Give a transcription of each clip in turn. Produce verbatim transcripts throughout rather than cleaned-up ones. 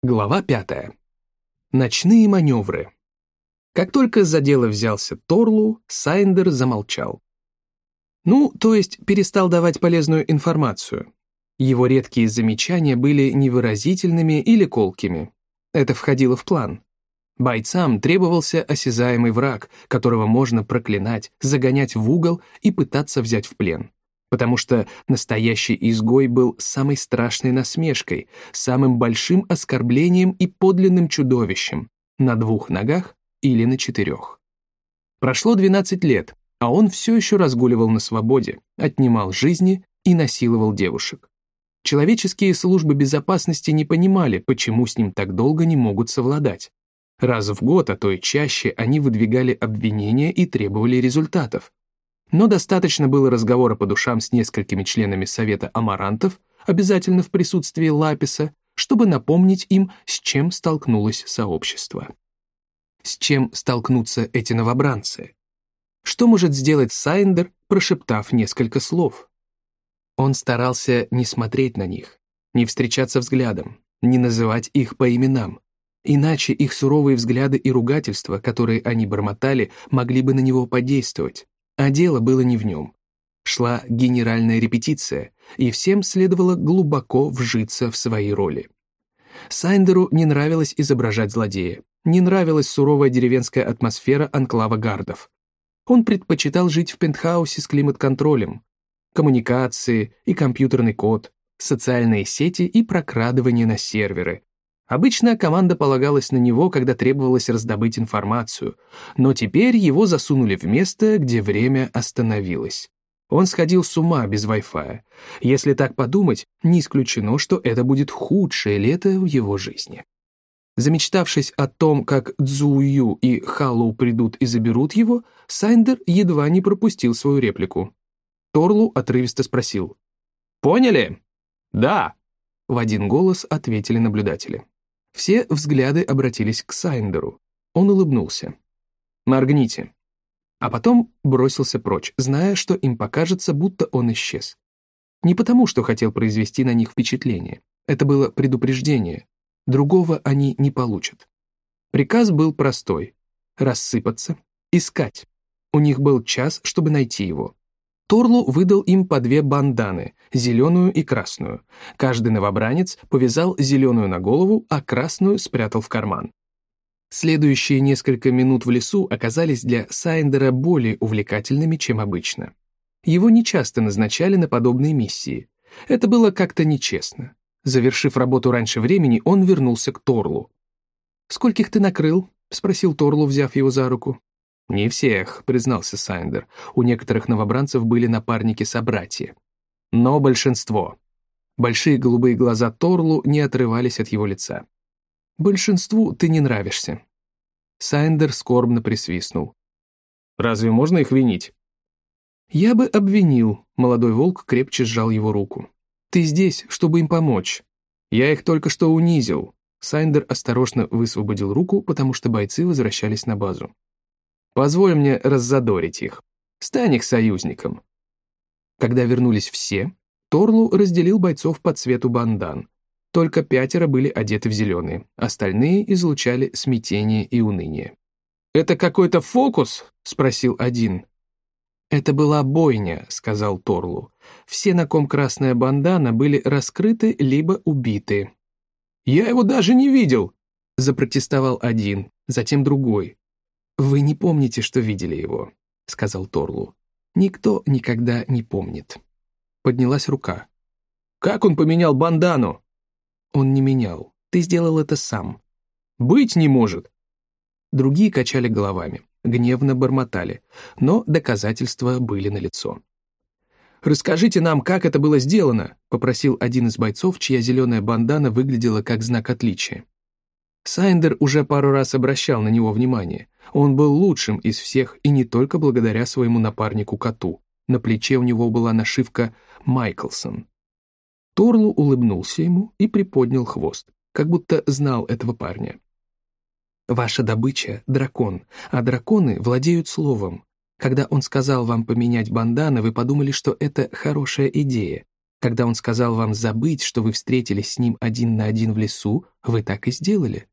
Глава пятая. Ночные маневры. Как только за дело взялся Торлу, Сайндер замолчал. Ну, то есть перестал давать полезную информацию. Его редкие замечания были невыразительными или колкими. Это входило в план. Бойцам требовался осязаемый враг, которого можно проклинать, загонять в угол и пытаться взять в плен. Потому что настоящий изгой был самой страшной насмешкой, самым большим оскорблением и подлинным чудовищем на двух ногах или на четырех. Прошло двенадцать лет, а он все еще разгуливал на свободе, отнимал жизни и насиловал девушек. Человеческие службы безопасности не понимали, почему с ним так долго не могут совладать. Раз в год, а то и чаще, они выдвигали обвинения и требовали результатов. Но достаточно было разговора по душам с несколькими членами Совета Амарантов, обязательно в присутствии Лаписа, чтобы напомнить им, с чем столкнулось сообщество. С чем столкнутся эти новобранцы? Что может сделать Сайндер, прошептав несколько слов? Он старался не смотреть на них, не встречаться взглядом, не называть их по именам. Иначе их суровые взгляды и ругательства, которые они бормотали, могли бы на него подействовать. А дело было не в нем. Шла генеральная репетиция, и всем следовало глубоко вжиться в свои роли. Сайндеру не нравилось изображать злодея, не нравилась суровая деревенская атмосфера анклава гардов. Он предпочитал жить в пентхаусе с климат-контролем, коммуникации и компьютерный код, социальные сети и прокрадывание на серверы. Обычно команда полагалась на него, когда требовалось раздобыть информацию, но теперь его засунули в место, где время остановилось. Он сходил с ума без Wi-Fi. Если так подумать, не исключено, что это будет худшее лето в его жизни. Замечтавшись о том, как Цзую и Халлоу придут и заберут его, Сайндер едва не пропустил свою реплику. Торлу отрывисто спросил: «Поняли?» «Да», — в один голос ответили наблюдатели. Все взгляды обратились к Сайндеру. Он улыбнулся. «Моргните». А потом бросился прочь, зная, что им покажется, будто он исчез. Не потому, что хотел произвести на них впечатление. Это было предупреждение. Другого они не получат. Приказ был простой — рассыпаться, искать. У них был час, чтобы найти его. Торлу выдал им по две банданы, зеленую и красную. Каждый новобранец повязал зеленую на голову, а красную спрятал в карман. Следующие несколько минут в лесу оказались для Сайндера более увлекательными, чем обычно. Его нечасто назначали на подобные миссии. Это было как-то нечестно. Завершив работу раньше времени, он вернулся к Торлу. «Скольких ты накрыл?» — спросил Торлу, взяв его за руку. «Не всех», — признался Сайндер. У некоторых новобранцев были напарники-собратья. Но большинство. Большие голубые глаза Торлу не отрывались от его лица. «Большинству ты не нравишься». Сайндер скорбно присвистнул. «Разве можно их винить?» «Я бы обвинил», — молодой волк крепче сжал его руку. «Ты здесь, чтобы им помочь. Я их только что унизил». Сайндер осторожно высвободил руку, потому что бойцы возвращались на базу. «Позволь мне раззадорить их. Стань их союзником». Когда вернулись все, Торлу разделил бойцов по цвету бандан. Только пятеро были одеты в зеленые, остальные излучали смятение и уныние. «Это какой-то фокус?» — спросил один. «Это была бойня», — сказал Торлу. «Все, на ком красная бандана, были раскрыты либо убиты». «Я его даже не видел», — запротестовал один, затем другой. «Вы не помните, что видели его», — сказал Торлу. «Никто никогда не помнит». Поднялась рука. «Как он поменял бандану?» «Он не менял. Ты сделал это сам». «Быть не может». Другие качали головами, гневно бормотали, но доказательства были налицо. «Расскажите нам, как это было сделано», — попросил один из бойцов, чья зеленая бандана выглядела как знак отличия. Сайндер уже пару раз обращал на него внимание. Он был лучшим из всех, и не только благодаря своему напарнику-коту. На плече у него была нашивка «Майклсон». Торлу улыбнулся ему и приподнял хвост, как будто знал этого парня. «Ваша добыча — дракон, а драконы владеют словом. Когда он сказал вам поменять банданы, вы подумали, что это хорошая идея. Когда он сказал вам забыть, что вы встретились с ним один на один в лесу, вы так и сделали».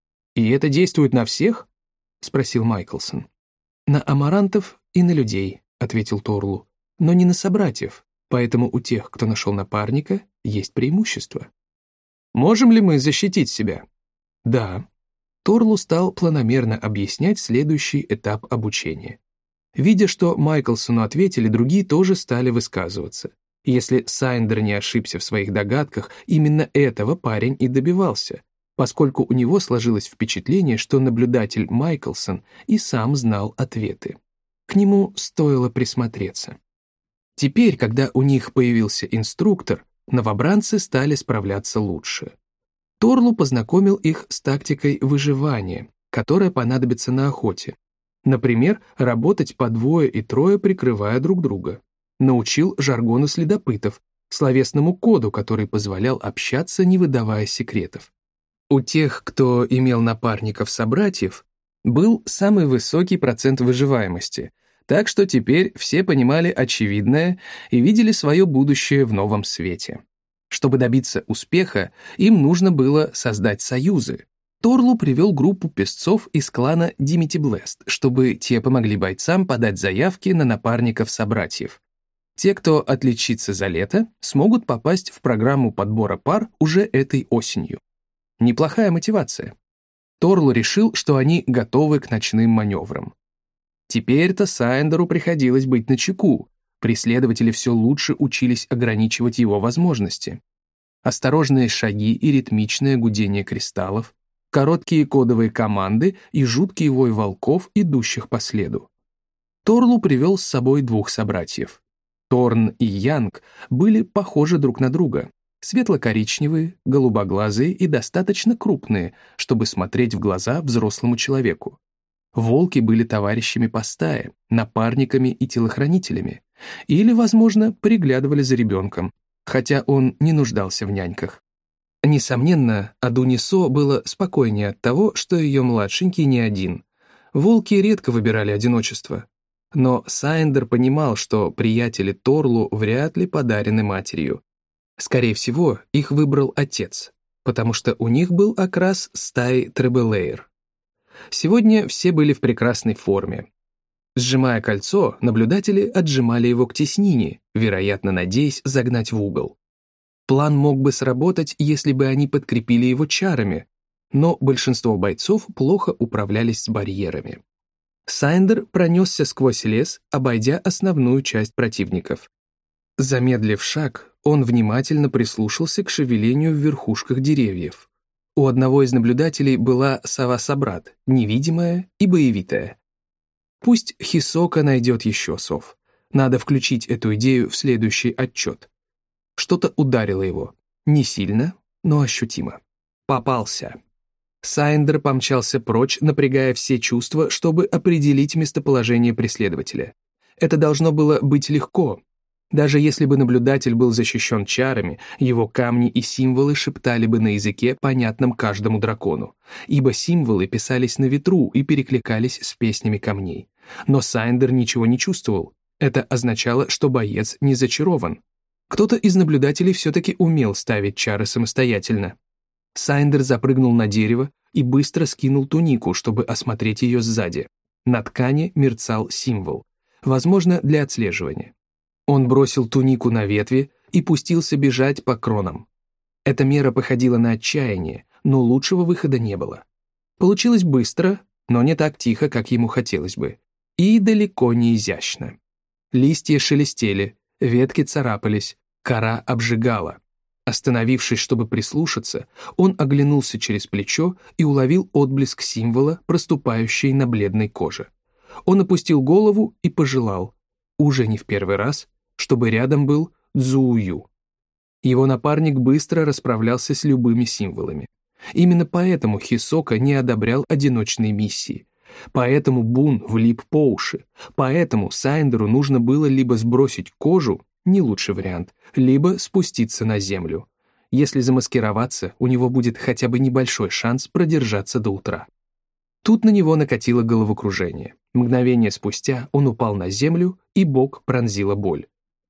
«И это действует на всех?» — спросил Майклсон. «На амарантов и на людей», — ответил Торлу, «но не на собратьев, поэтому у тех, кто нашел напарника, есть преимущество». «Можем ли мы защитить себя?» «Да». Торлу стал планомерно объяснять следующий этап обучения. Видя, что Майклсону ответили, другие тоже стали высказываться. Если Сайндер не ошибся в своих догадках, именно этого парень и добивался, поскольку у него сложилось впечатление, что наблюдатель Майклсон и сам знал ответы. К нему стоило присмотреться. Теперь, когда у них появился инструктор, новобранцы стали справляться лучше. Торлу познакомил их с тактикой выживания, которая понадобится на охоте. Например, работать по двое и трое, прикрывая друг друга. Научил жаргону следопытов, словесному коду, который позволял общаться, не выдавая секретов. У тех, кто имел напарников-собратьев, был самый высокий процент выживаемости, так что теперь все понимали очевидное и видели свое будущее в новом свете. Чтобы добиться успеха, им нужно было создать союзы. Торлу привел группу песцов из клана Димити-Блест, чтобы те помогли бойцам подать заявки на напарников-собратьев. Те, кто отличится за лето, смогут попасть в программу подбора пар уже этой осенью. Неплохая мотивация. Торлу решил, что они готовы к ночным маневрам. Теперь-то Сайндеру приходилось быть начеку. Преследователи все лучше учились ограничивать его возможности. Осторожные шаги и ритмичное гудение кристаллов, короткие кодовые команды и жуткий вой волков, идущих по следу. Торлу привел с собой двух собратьев. Торн и Янг были похожи друг на друга. Светло-коричневые, голубоглазые и достаточно крупные, чтобы смотреть в глаза взрослому человеку. Волки были товарищами по стае, напарниками и телохранителями. Или, возможно, приглядывали за ребенком, хотя он не нуждался в няньках. Несомненно, Адунисо было спокойнее от того, что ее младшенький не один. Волки редко выбирали одиночество. Но Сайндер понимал, что приятели Торлу вряд ли подарены матерью. Скорее всего, их выбрал отец, потому что у них был окрас стаи Требелейр. Сегодня все были в прекрасной форме. Сжимая кольцо, наблюдатели отжимали его к теснине, вероятно, надеясь загнать в угол. План мог бы сработать, если бы они подкрепили его чарами, но большинство бойцов плохо управлялись с барьерами. Сайндер пронесся сквозь лес, обойдя основную часть противников. Замедлив шаг, он внимательно прислушался к шевелению в верхушках деревьев. У одного из наблюдателей была сова-собрат, невидимая и боевитая. Пусть Хисока найдет еще сов. Надо включить эту идею в следующий отчет. Что-то ударило его. Не сильно, но ощутимо. Попался. Сайндер помчался прочь, напрягая все чувства, чтобы определить местоположение преследователя. Это должно было быть легко. Даже если бы наблюдатель был защищен чарами, его камни и символы шептали бы на языке, понятном каждому дракону, ибо символы писались на ветру и перекликались с песнями камней. Но Сайндер ничего не чувствовал. Это означало, что боец не зачарован. Кто-то из наблюдателей все-таки умел ставить чары самостоятельно. Сайндер запрыгнул на дерево и быстро скинул тунику, чтобы осмотреть ее сзади. На ткани мерцал символ, возможно, для отслеживания. Он бросил тунику на ветви и пустился бежать по кронам. Эта мера походила на отчаяние, но лучшего выхода не было. Получилось быстро, но не так тихо, как ему хотелось бы, и далеко не изящно. Листья шелестели, ветки царапались, кора обжигала. Остановившись, чтобы прислушаться, он оглянулся через плечо и уловил отблеск символа, проступающий на бледной коже. Он опустил голову и пожелал, уже не в первый раз, чтобы рядом был Цзуюю. Его напарник быстро расправлялся с любыми символами. Именно поэтому Хисока не одобрял одиночные миссии. Поэтому Бун влип по уши. Поэтому Сайндеру нужно было либо сбросить кожу, не лучший вариант, либо спуститься на землю. Если замаскироваться, у него будет хотя бы небольшой шанс продержаться до утра. Тут на него накатило головокружение. Мгновение спустя он упал на землю, и бок пронзила боль.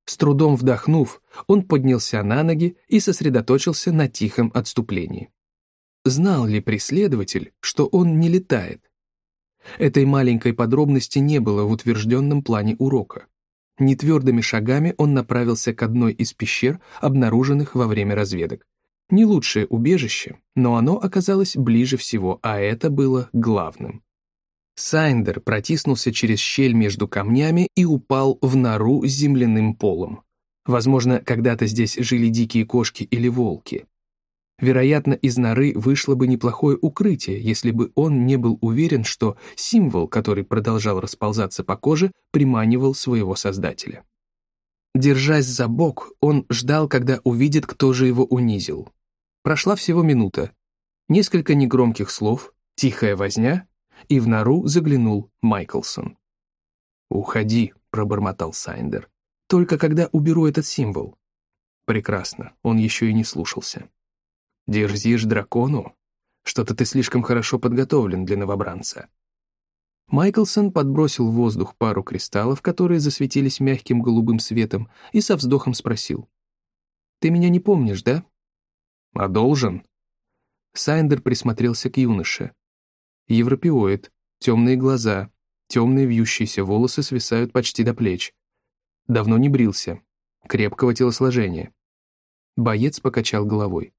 С трудом вдохнув, он поднялся на ноги и сосредоточился на тихом отступлении. Знал ли преследователь, что он не летает? Этой маленькой подробности не было в утвержденном плане урока. Нетвердыми шагами он направился к одной из пещер, обнаруженных во время разведок. Не лучшее убежище, но оно оказалось ближе всего, а это было главным. Сайндер протиснулся через щель между камнями и упал в нору с земляным полом. Возможно, когда-то здесь жили дикие кошки или волки. Вероятно, из норы вышло бы неплохое укрытие, если бы он не был уверен, что символ, который продолжал расползаться по коже, приманивал своего создателя. Держась за бок, он ждал, когда увидит, кто же его унизил. Прошла всего минута. Несколько негромких слов, тихая возня, и в нору заглянул Майклсон. «Уходи», — пробормотал Сайндер. «Только когда уберу этот символ». Прекрасно, он еще и не слушался. «Дерзишь дракону? Что-то ты слишком хорошо подготовлен для новобранца». Майклсон подбросил в воздух пару кристаллов, которые засветились мягким голубым светом, и со вздохом спросил. «Ты меня не помнишь, да?» «А должен?» Сайндер присмотрелся к юноше. Европеоид, темные глаза, темные вьющиеся волосы свисают почти до плеч. Давно не брился, крепкого телосложения. Боец покачал головой.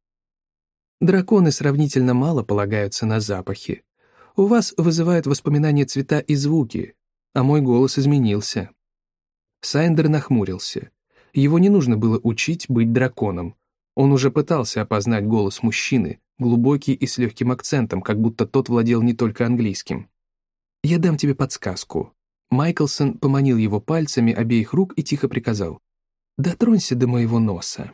«Драконы сравнительно мало полагаются на запахи. У вас вызывают воспоминания цвета и звуки, а мой голос изменился». Сайндер нахмурился. Его не нужно было учить быть драконом. Он уже пытался опознать голос мужчины, глубокий и с легким акцентом, как будто тот владел не только английским. «Я дам тебе подсказку». Майклсон поманил его пальцами обеих рук и тихо приказал. «Дотронься до моего носа».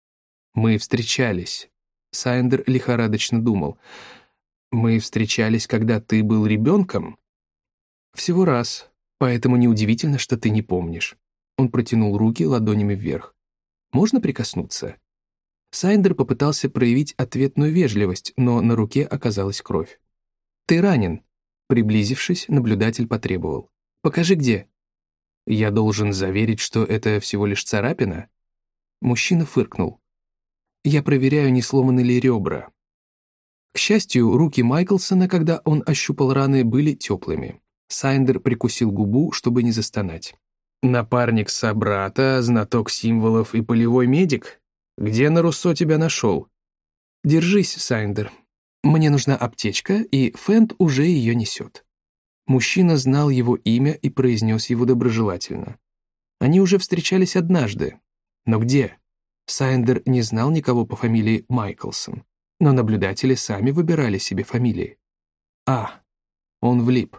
«Мы встречались». Сайндер лихорадочно думал. «Мы встречались, когда ты был ребенком?» «Всего раз, поэтому неудивительно, что ты не помнишь». Он протянул руки ладонями вверх. «Можно прикоснуться?» Сайндер попытался проявить ответную вежливость, но на руке оказалась кровь. «Ты ранен», — приблизившись, наблюдатель потребовал. «Покажи, где». «Я должен заверить, что это всего лишь царапина?» Мужчина фыркнул. «Я проверяю, не сломаны ли ребра». К счастью, руки Майклсона, когда он ощупал раны, были теплыми. Сайндер прикусил губу, чтобы не застонать. «Напарник собрата, знаток символов и полевой медик? Где на Руссо тебя нашел?» «Держись, Сайндер. Мне нужна аптечка, и Фэнд уже ее несет». Мужчина знал его имя и произнес его доброжелательно. Они уже встречались однажды. Но где? Сайндер не знал никого по фамилии Майклсон, но наблюдатели сами выбирали себе фамилии. А, он влип.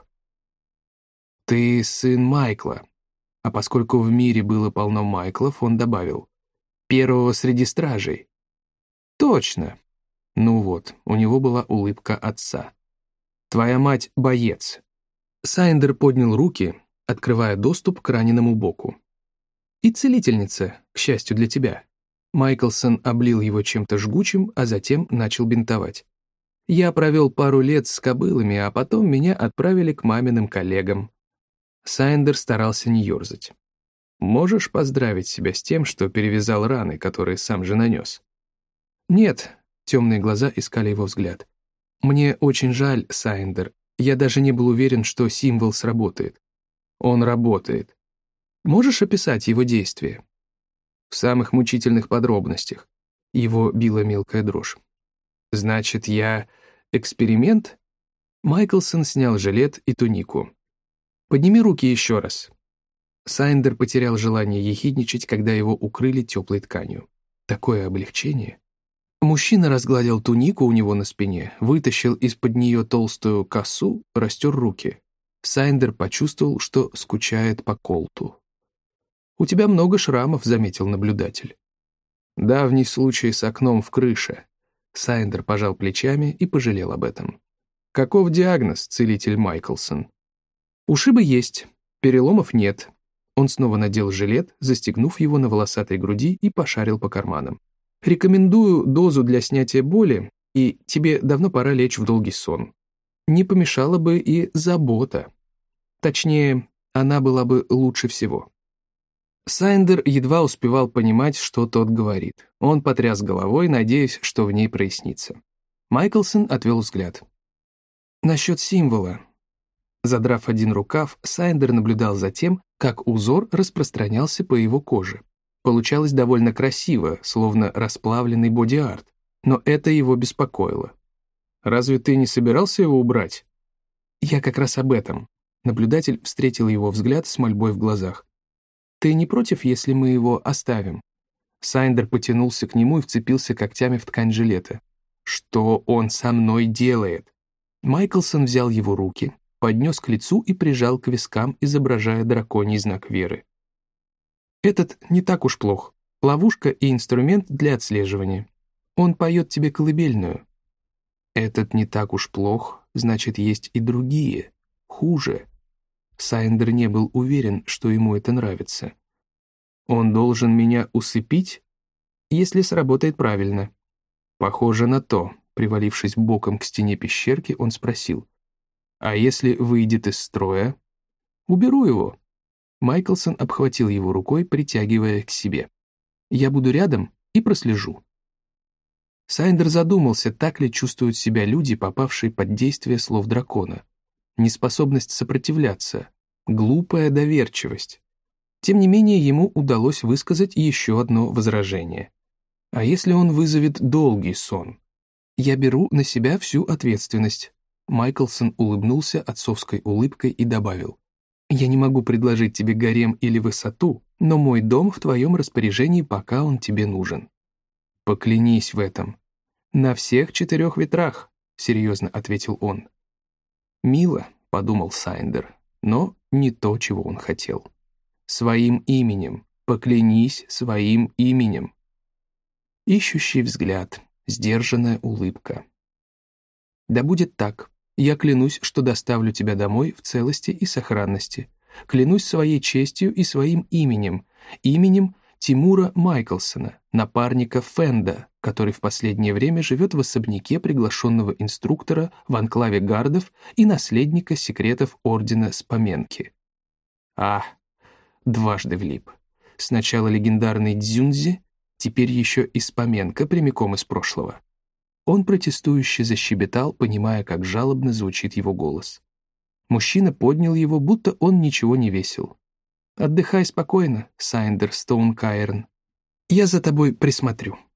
«Ты сын Майкла». А поскольку в мире было полно Майклов, он добавил. «Первого среди стражей». «Точно». Ну вот, у него была улыбка отца. «Твоя мать — боец». Сайндер поднял руки, открывая доступ к раненому боку. «И целительница, к счастью для тебя». Майклсон облил его чем-то жгучим, а затем начал бинтовать. «Я провел пару лет с кобылами, а потом меня отправили к маминым коллегам». Сайндер старался не ерзать. «Можешь поздравить себя с тем, что перевязал раны, которые сам же нанес?» «Нет», — темные глаза искали его взгляд. «Мне очень жаль, Сайндер. Я даже не был уверен, что символ сработает». «Он работает. Можешь описать его действие?» «В самых мучительных подробностях». Его била мелкая дрожь. «Значит, я эксперимент?» Майклсон снял жилет и тунику. «Подними руки еще раз». Сайндер потерял желание ехидничать, когда его укрыли теплой тканью. Такое облегчение. Мужчина разгладил тунику у него на спине, вытащил из-под нее толстую косу, растер руки. Сайндер почувствовал, что скучает по Колту. «У тебя много шрамов», — заметил наблюдатель. «Давний случай с окном в крыше». Сайндер пожал плечами и пожалел об этом. «Каков диагноз, целитель Майклсон?» «Ушибы есть, переломов нет». Он снова надел жилет, застегнув его на волосатой груди и пошарил по карманам. «Рекомендую дозу для снятия боли, и тебе давно пора лечь в долгий сон. Не помешала бы и забота. Точнее, она была бы лучше всего». Сайндер едва успевал понимать, что тот говорит. Он потряс головой, надеясь, что в ней прояснится. Майклсон отвел взгляд. «Насчет символа». Задрав один рукав, Сайндер наблюдал за тем, как узор распространялся по его коже. Получалось довольно красиво, словно расплавленный боди-арт, но это его беспокоило. «Разве ты не собирался его убрать?» «Я как раз об этом». Наблюдатель встретил его взгляд с мольбой в глазах. «Ты не против, если мы его оставим?» Сайндер потянулся к нему и вцепился когтями в ткань жилета. «Что он со мной делает?» Майклсон взял его руки, поднес к лицу и прижал к вискам, изображая драконий знак веры. «Этот не так уж плох. Ловушка и инструмент для отслеживания. Он поет тебе колыбельную». «Этот не так уж плох, значит, есть и другие, хуже». Сайндер не был уверен, что ему это нравится. «Он должен меня усыпить, если сработает правильно». «Похоже на то», — привалившись боком к стене пещерки, он спросил. «А если выйдет из строя?» «Уберу его». Майклсон обхватил его рукой, притягивая к себе. «Я буду рядом и прослежу». Сайндер задумался, так ли чувствуют себя люди, попавшие под действие слов дракона. Неспособность сопротивляться, глупая доверчивость. Тем не менее, ему удалось высказать еще одно возражение. «А если он вызовет долгий сон?» «Я беру на себя всю ответственность». Майклсон улыбнулся отцовской улыбкой и добавил. «Я не могу предложить тебе гарем или высоту, но мой дом в твоем распоряжении, пока он тебе нужен». «Поклянись в этом». «На всех четырех ветрах», — серьезно ответил он. «Мило», — подумал Сайндер, но не то, чего он хотел. «Своим именем, поклянись своим именем». Ищущий взгляд, сдержанная улыбка. «Да будет так. Я клянусь, что доставлю тебя домой в целости и сохранности. Клянусь своей честью и своим именем, именем Тимура Майклсона, напарника Фенда, который в последнее время живет в особняке приглашенного инструктора в анклаве гардов и наследника секретов Ордена Споменки». А, дважды влип. Сначала легендарный Дзюнзи, теперь еще и Споменка прямиком из прошлого. Он протестующе защебетал, понимая, как жалобно звучит его голос. Мужчина поднял его, будто он ничего не весил. «Отдыхай спокойно, Сайндер Стоункаерн. Я за тобой присмотрю».